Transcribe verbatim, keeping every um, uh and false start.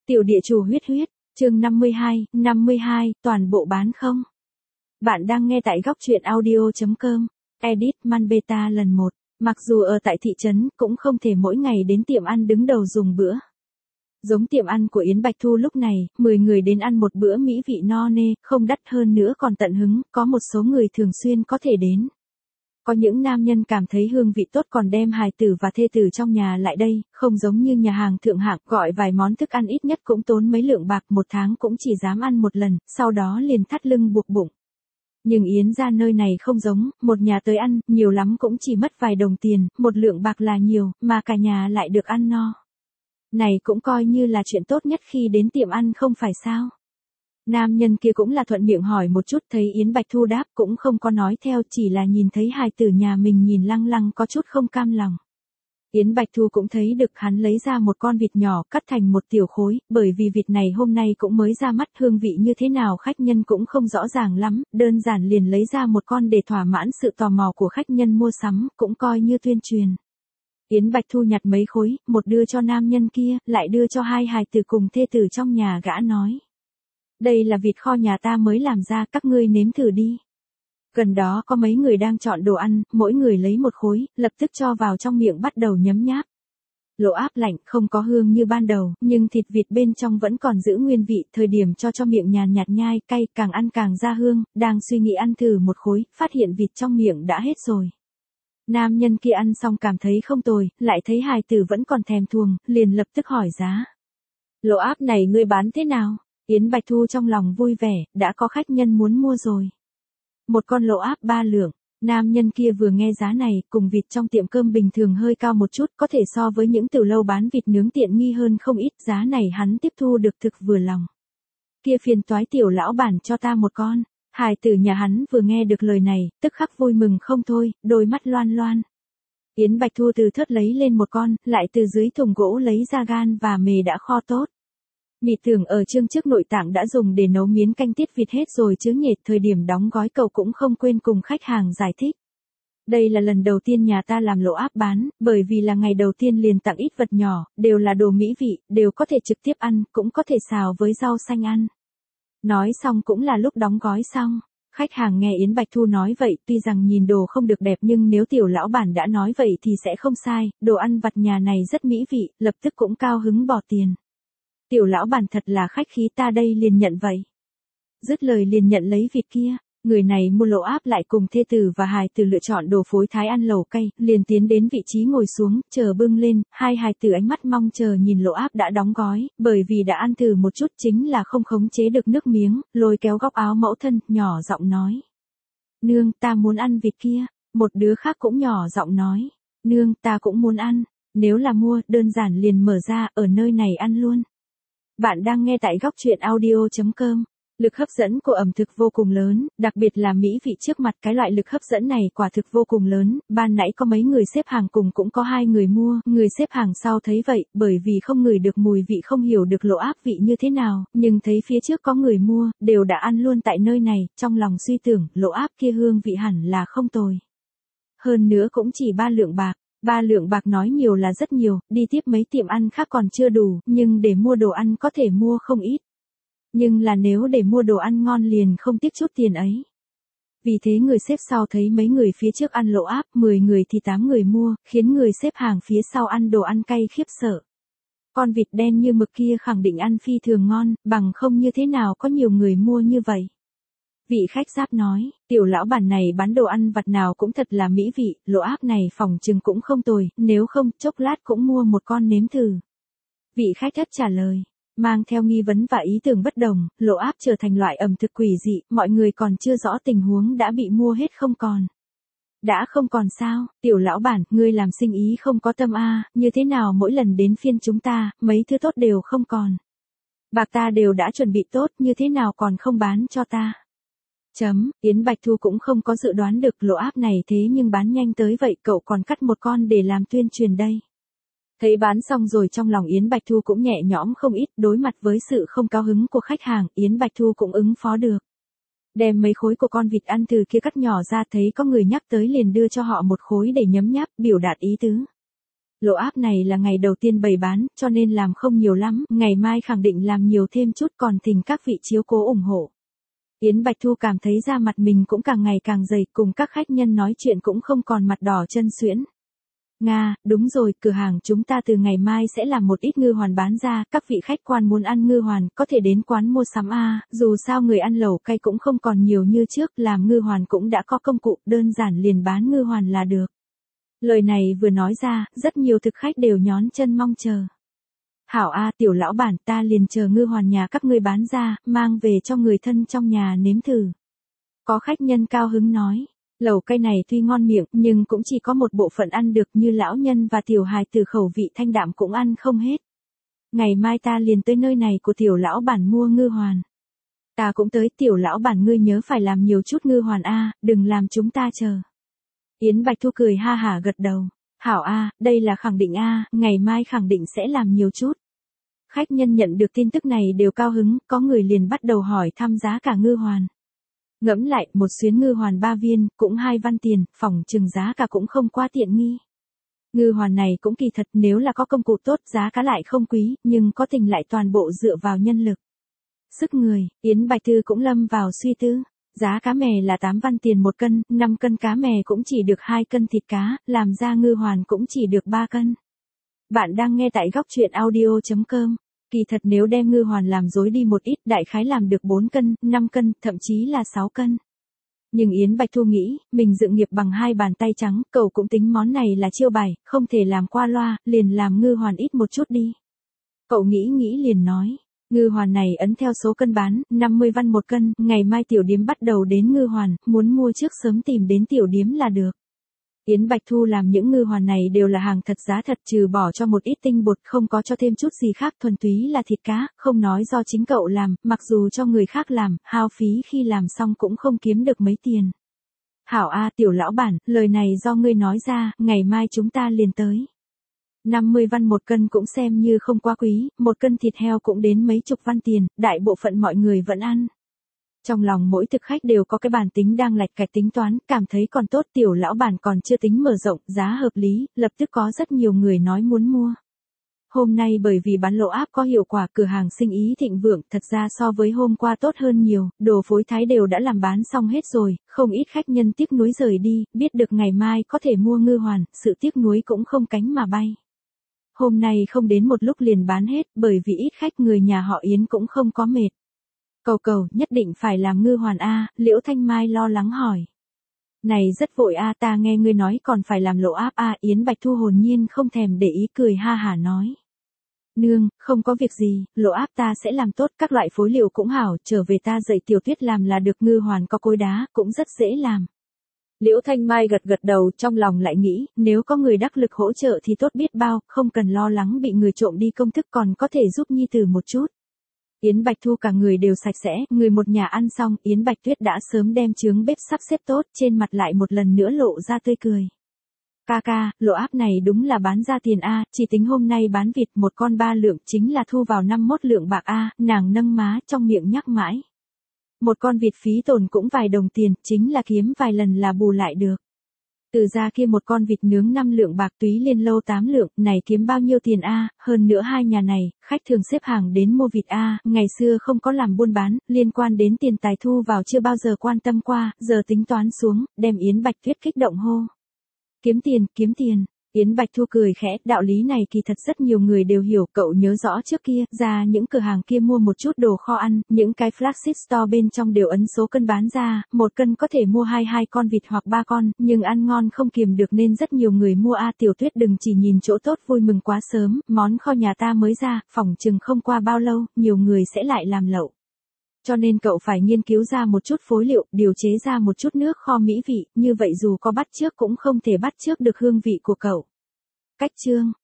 Tiểu địa chủ huyết huyết, chương năm mươi hai, năm mươi hai, toàn bộ bán không? Bạn đang nghe tại góc truyện audio chấm com, edit Man Beta lần một. Mặc dù ở tại thị trấn, cũng không thể mỗi ngày đến tiệm ăn đứng đầu dùng bữa. Giống tiệm ăn của Yến Bạch Thu lúc này, mười người đến ăn một bữa mỹ vị no nê, không đắt hơn nữa còn tận hứng, có một số người thường xuyên có thể đến. Có những nam nhân cảm thấy hương vị tốt còn đem hài tử và thê tử trong nhà lại đây, không giống như nhà hàng thượng hạng gọi vài món thức ăn ít nhất cũng tốn mấy lượng bạc, một tháng cũng chỉ dám ăn một lần, sau đó liền thắt lưng buộc bụng. Nhưng Yến gia nơi này không giống, một nhà tới ăn, nhiều lắm cũng chỉ mất vài đồng tiền, một lượng bạc là nhiều, mà cả nhà lại được ăn no. Này cũng coi như là chuyện tốt nhất khi đến tiệm ăn không phải sao? Nam nhân kia cũng là thuận miệng hỏi một chút, thấy Yến Bạch Thu đáp cũng không có nói theo, chỉ là nhìn thấy hài tử nhà mình nhìn lăng lăng có chút không cam lòng. Yến Bạch Thu cũng thấy được, hắn lấy ra một con vịt nhỏ cắt thành một tiểu khối, bởi vì vịt này hôm nay cũng mới ra mắt, hương vị như thế nào khách nhân cũng không rõ ràng lắm, đơn giản liền lấy ra một con để thỏa mãn sự tò mò của khách nhân mua sắm, cũng coi như tuyên truyền. Yến Bạch Thu nhặt mấy khối, một đưa cho nam nhân kia, lại đưa cho hai hài tử cùng thê tử trong nhà, gã nói. Đây là vịt kho nhà ta mới làm ra, các ngươi nếm thử đi. Gần đó có mấy người đang chọn đồ ăn, mỗi người lấy một khối, lập tức cho vào trong miệng bắt đầu nhấm nháp. Lỗ áp lạnh, không có hương như ban đầu, nhưng thịt vịt bên trong vẫn còn giữ nguyên vị, thời điểm cho cho miệng nhàn nhạt nhai, cay, càng ăn càng ra hương, đang suy nghĩ ăn thử một khối, phát hiện vịt trong miệng đã hết rồi. Nam nhân kia ăn xong cảm thấy không tồi, lại thấy hài tử vẫn còn thèm thuồng, liền lập tức hỏi giá. Lỗ áp này ngươi bán thế nào? Yến Bạch Thu trong lòng vui vẻ, đã có khách nhân muốn mua rồi. Một con lỗ áp ba lượng, nam nhân kia vừa nghe giá này, cùng vịt trong tiệm cơm bình thường hơi cao một chút, có thể so với những từ lâu bán vịt nướng tiện nghi hơn không ít, giá này hắn tiếp thu được thực vừa lòng. Kia phiền toái tiểu lão bản cho ta một con, hài tử nhà hắn vừa nghe được lời này, tức khắc vui mừng không thôi, đôi mắt loan loan. Yến Bạch Thu từ thớt lấy lên một con, lại từ dưới thùng gỗ lấy ra gan và mề đã kho tốt. Mị tưởng ở chương trước nội tạng đã dùng để nấu miến canh tiết vịt hết rồi chứ nhệt, thời điểm đóng gói cậu cũng không quên cùng khách hàng giải thích. Đây là lần đầu tiên nhà ta làm lỗ áp bán, bởi vì là ngày đầu tiên liền tặng ít vật nhỏ, đều là đồ mỹ vị, đều có thể trực tiếp ăn, cũng có thể xào với rau xanh ăn. Nói xong cũng là lúc đóng gói xong. Khách hàng nghe Yến Bạch Thu nói vậy, tuy rằng nhìn đồ không được đẹp nhưng nếu tiểu lão bản đã nói vậy thì sẽ không sai, đồ ăn vặt nhà này rất mỹ vị, lập tức cũng cao hứng bỏ tiền. Tiểu lão bản thật là khách khí, ta đây liền nhận vậy. Dứt lời liền nhận lấy vịt kia, người này mua lỗ áp lại cùng thê tử và hài tử lựa chọn đồ phối thái ăn lẩu cay, liền tiến đến vị trí ngồi xuống, chờ bưng lên, hai hài tử ánh mắt mong chờ nhìn lỗ áp đã đóng gói, bởi vì đã ăn thử một chút chính là không khống chế được nước miếng, lôi kéo góc áo mẫu thân, nhỏ giọng nói. Nương, ta muốn ăn vịt kia, một đứa khác cũng nhỏ giọng nói. Nương, ta cũng muốn ăn, nếu là mua, đơn giản liền mở ra, ở nơi này ăn luôn. Bạn đang nghe tại góc truyện audio chấm com. Lực hấp dẫn của ẩm thực vô cùng lớn, đặc biệt là mỹ vị trước mặt, cái loại lực hấp dẫn này quả thực vô cùng lớn, ban nãy có mấy người xếp hàng cùng cũng có hai người mua, người xếp hàng sau thấy vậy, bởi vì không ngửi được mùi vị không hiểu được lỗ áp vị như thế nào, nhưng thấy phía trước có người mua, đều đã ăn luôn tại nơi này, trong lòng suy tưởng, lỗ áp kia hương vị hẳn là không tồi. Hơn nữa cũng chỉ ba lượng bạc. Ba lượng bạc nói nhiều là rất nhiều, đi tiếp mấy tiệm ăn khác còn chưa đủ, nhưng để mua đồ ăn có thể mua không ít. Nhưng là nếu để mua đồ ăn ngon liền không tiếc chút tiền ấy. Vì thế người xếp sau thấy mấy người phía trước ăn lỗ áp, mười người thì tám người mua, khiến người xếp hàng phía sau ăn đồ ăn cay khiếp sợ. Con vịt đen như mực kia khẳng định ăn phi thường ngon, bằng không như thế nào có nhiều người mua như vậy. Vị khách giáp nói, tiểu lão bản này bán đồ ăn vặt nào cũng thật là mỹ vị, lỗ áp này phòng chừng cũng không tồi, nếu không, chốc lát cũng mua một con nếm thử. Vị khách thất trả lời, mang theo nghi vấn và ý tưởng bất đồng, lỗ áp trở thành loại ẩm thực quỷ dị, mọi người còn chưa rõ tình huống đã bị mua hết không còn. Đã không còn sao, tiểu lão bản, ngươi làm sinh ý không có tâm a, như thế nào mỗi lần đến phiên chúng ta, mấy thứ tốt đều không còn. Bạc ta đều đã chuẩn bị tốt, như thế nào còn không bán cho ta. Chấm, Yến Bạch Thu cũng không có dự đoán được lỗ áp này thế nhưng bán nhanh tới vậy, cậu còn cắt một con để làm tuyên truyền đây. Thấy bán xong rồi trong lòng Yến Bạch Thu cũng nhẹ nhõm không ít, đối mặt với sự không cao hứng của khách hàng, Yến Bạch Thu cũng ứng phó được. Đem mấy khối của con vịt ăn từ kia cắt nhỏ ra, thấy có người nhắc tới liền đưa cho họ một khối để nhấm nháp, biểu đạt ý tứ. Lỗ áp này là ngày đầu tiên bày bán, cho nên làm không nhiều lắm, ngày mai khẳng định làm nhiều thêm chút, còn thỉnh các vị chiếu cố ủng hộ. Yến Bạch Thu cảm thấy da mặt mình cũng càng ngày càng dày, cùng các khách nhân nói chuyện cũng không còn mặt đỏ chân suyễn. Nga, đúng rồi, cửa hàng chúng ta từ ngày mai sẽ làm một ít ngư hoàn bán ra, các vị khách quan muốn ăn ngư hoàn, có thể đến quán mua sắm a, dù sao người ăn lẩu cay cũng không còn nhiều như trước, làm ngư hoàn cũng đã có công cụ, đơn giản liền bán ngư hoàn là được. Lời này vừa nói ra, rất nhiều thực khách đều nhón chân mong chờ. Hảo a, tiểu lão bản, ta liền chờ ngư hoàn nhà các ngươi bán ra, mang về cho người thân trong nhà nếm thử. Có khách nhân cao hứng nói. Lẩu cay này tuy ngon miệng, nhưng cũng chỉ có một bộ phận ăn được, như lão nhân và tiểu hài tử khẩu vị thanh đạm cũng ăn không hết. Ngày mai ta liền tới nơi này của tiểu lão bản mua ngư hoàn. Ta cũng tới, tiểu lão bản ngươi nhớ phải làm nhiều chút ngư hoàn a, đừng làm chúng ta chờ. Yến Bạch Thu cười ha hả gật đầu. Hảo a, đây là khẳng định a, ngày mai khẳng định sẽ làm nhiều chút. Khách nhân nhận được tin tức này đều cao hứng, có người liền bắt đầu hỏi thăm giá cả ngư hoàn. Ngẫm lại, một xuyến ngư hoàn ba viên, cũng hai văn tiền, phỏng chừng giá cả cũng không quá tiện nghi. Ngư hoàn này cũng kỳ thật, nếu là có công cụ tốt, giá cả lại không quý, nhưng có tình lại toàn bộ dựa vào nhân lực. Sức người, Yến Bạch Thư cũng lâm vào suy tư. Giá cá mè là tám văn tiền một cân, năm cân cá mè cũng chỉ được hai cân thịt cá, làm ra ngư hoàn cũng chỉ được ba cân. Bạn đang nghe tại góc truyện audio chấm com. Kỳ thật nếu đem ngư hoàn làm dối đi một ít, đại khái làm được bốn cân, năm cân, thậm chí là sáu cân. Nhưng Yến Bạch Thu nghĩ, mình dựng nghiệp bằng hai bàn tay trắng, cậu cũng tính món này là chiêu bài, không thể làm qua loa, liền làm ngư hoàn ít một chút đi. Cậu nghĩ nghĩ liền nói, ngư hoàn này ấn theo số cân bán, năm mươi văn một cân, ngày mai tiểu điếm bắt đầu đến ngư hoàn, muốn mua trước sớm tìm đến tiểu điếm là được. Yến Bạch Thu làm những ngư hoàn này đều là hàng thật giá thật, trừ bỏ cho một ít tinh bột, không có cho thêm chút gì khác, thuần túy là thịt cá, không nói do chính cậu làm, mặc dù cho người khác làm, hao phí khi làm xong cũng không kiếm được mấy tiền. Hảo a, tiểu lão bản, lời này do ngươi nói ra, ngày mai chúng ta liền tới. năm mươi văn một cân cũng xem như không quá quý, một cân thịt heo cũng đến mấy chục văn tiền, đại bộ phận mọi người vẫn ăn. Trong lòng mỗi thực khách đều có cái bản tính đang lạch cạch tính toán, cảm thấy còn tốt, tiểu lão bản còn chưa tính mở rộng, giá hợp lý, lập tức có rất nhiều người nói muốn mua. Hôm nay bởi vì bán lỗ áp có hiệu quả, cửa hàng sinh ý thịnh vượng, thật ra so với hôm qua tốt hơn nhiều, đồ phối thái đều đã làm bán xong hết rồi, không ít khách nhân tiếc nuối rời đi, biết được ngày mai có thể mua ngư hoàn, sự tiếc nuối cũng không cánh mà bay. Hôm nay không đến một lúc liền bán hết, bởi vì ít khách người nhà họ Yến cũng không có mệt. Cầu cầu, nhất định phải làm ngư hoàn a, Liễu Thanh Mai lo lắng hỏi. Này rất vội a, ta nghe ngươi nói còn phải làm lỗ áp a, Yến Bạch Thu hồn nhiên không thèm để ý, cười ha hả nói. Nương, không có việc gì, lỗ áp ta sẽ làm tốt, các loại phối liệu cũng hảo, trở về ta dạy Tiểu Tuyết làm là được, ngư hoàn có cối đá, cũng rất dễ làm. Liễu Thanh Mai gật gật đầu, trong lòng lại nghĩ, nếu có người đắc lực hỗ trợ thì tốt biết bao, không cần lo lắng bị người trộm đi công thức, còn có thể giúp nhi tử một chút. Yến Bạch Thu cả người đều sạch sẽ, người một nhà ăn xong, Yến Bạch Tuyết đã sớm đem chướng bếp sắp xếp tốt, trên mặt lại một lần nữa lộ ra tươi cười. Ca ca, lỗ áp này đúng là bán ra tiền a, chỉ tính hôm nay bán vịt một con ba lượng, chính là thu vào năm mươi mốt lượng bạc a, nàng nâng má trong miệng nhắc mãi. Một con vịt phí tổn cũng vài đồng tiền, chính là kiếm vài lần là bù lại được. Từ ra kia một con vịt nướng năm lượng bạc, túy liên lâu tám lượng, này kiếm bao nhiêu tiền a, hơn nữa hai nhà này, khách thường xếp hàng đến mua vịt a, ngày xưa không có làm buôn bán, liên quan đến tiền tài thu vào chưa bao giờ quan tâm qua, giờ tính toán xuống, đem Yến Bạch Tuyết kích động hô. Kiếm tiền, kiếm tiền. Yến Bạch Thu cười khẽ, đạo lý này kỳ thật rất nhiều người đều hiểu, cậu nhớ rõ trước kia, ra những cửa hàng kia mua một chút đồ kho ăn, những cái flagship store bên trong đều ấn số cân bán ra, một cân có thể mua hai hai con vịt hoặc ba con, nhưng ăn ngon không kiềm được nên rất nhiều người mua a. Tiểu Tuyết đừng chỉ nhìn chỗ tốt vui mừng quá sớm, món kho nhà ta mới ra, phỏng chừng không qua bao lâu, nhiều người sẽ lại làm lậu. Cho nên cậu phải nghiên cứu ra một chút phối liệu, điều chế ra một chút nước kho mỹ vị, như vậy dù có bắt chước cũng không thể bắt chước được hương vị của cậu. Cách chương